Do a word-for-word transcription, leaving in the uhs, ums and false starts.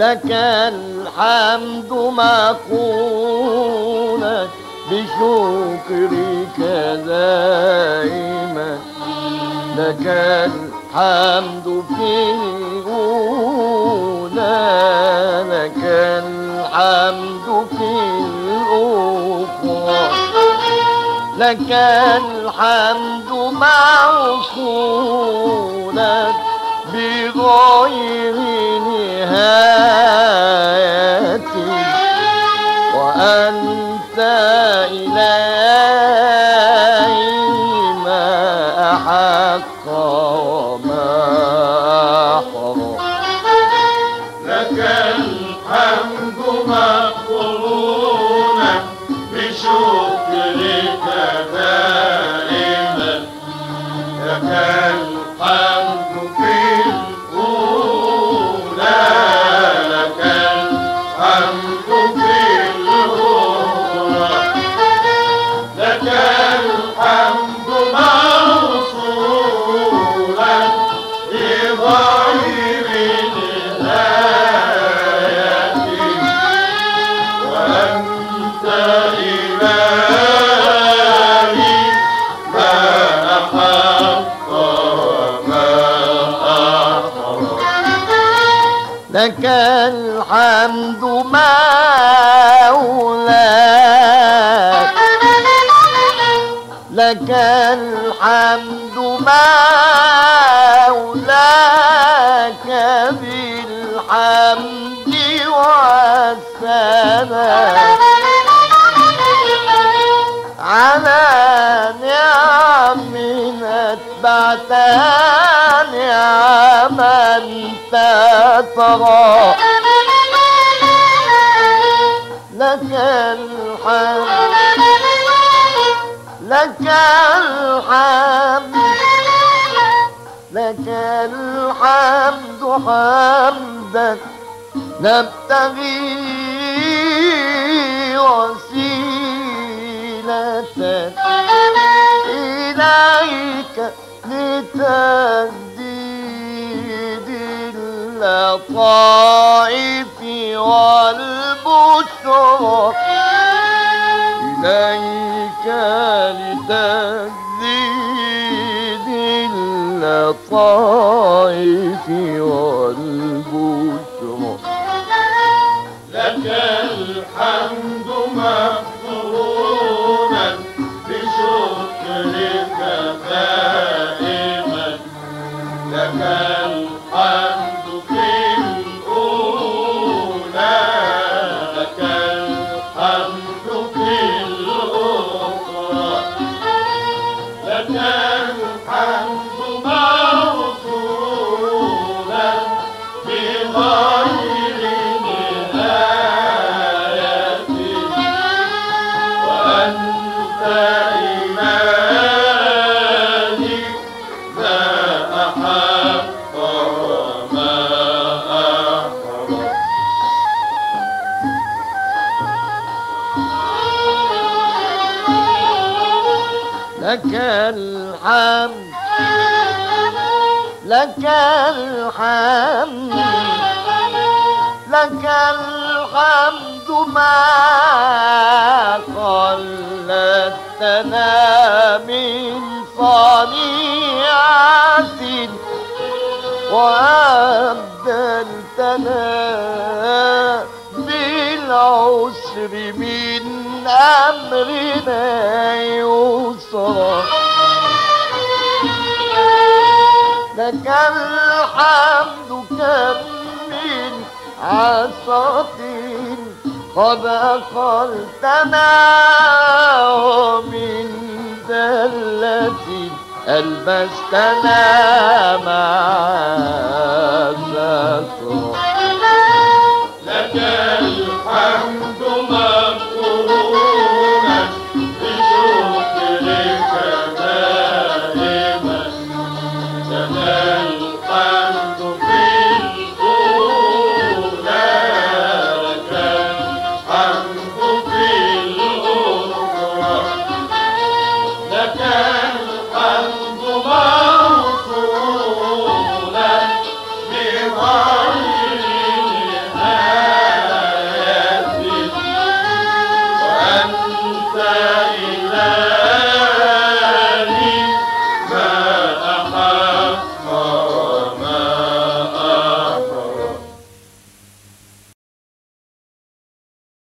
لك الحمد مقرونا بشكرك دائما، لك الحمد في الأولى، لك الحمد في الأخرى، لك الحمد موصولا بغير نهاية، وأنت إلهي ما أحق وما أحرى. لك الحمد مقرونا بشكرك دائما، لك الحمد في الأولى، لك الحمد في الأخرى، لك الحمد موصولا بغير نهاية، وأنت إلهي ما أحق وما أحرى. لك الحمد مولاك، لك الحمد مولاك بالحمد والثناء على نعم أتبعتها نعما تترى. لك الحمد، لك الحمد، لك الحمد حمدا نبتغي وسيلة إليك لتجديد اللطائف والبشرى، إليك لتجديد اللطائف والبشرى. لك الحمد مقرونا بشكرك دائما، لك الحمد في الأولى، لك الحمد في الأخرى، لك الحمد موصولا بغير نهاية، وأنت إلهي ما أحق وما أحرى. لك الحمد، لك الحمد، لك الحمد ما قلدتنا من صنيعة، وأبدلتنا بالعسر من أمرنا يسرا. لك الحمد كم من عصرة قد أقلتنا، ومن ذلة ألبستنا مع سترا. لك الحمد مقرونا بشكرك دائما، لك الحمد في الأولى، لك الحمد في الأخرى، لك الحمد موصولا بغير نهاية، لا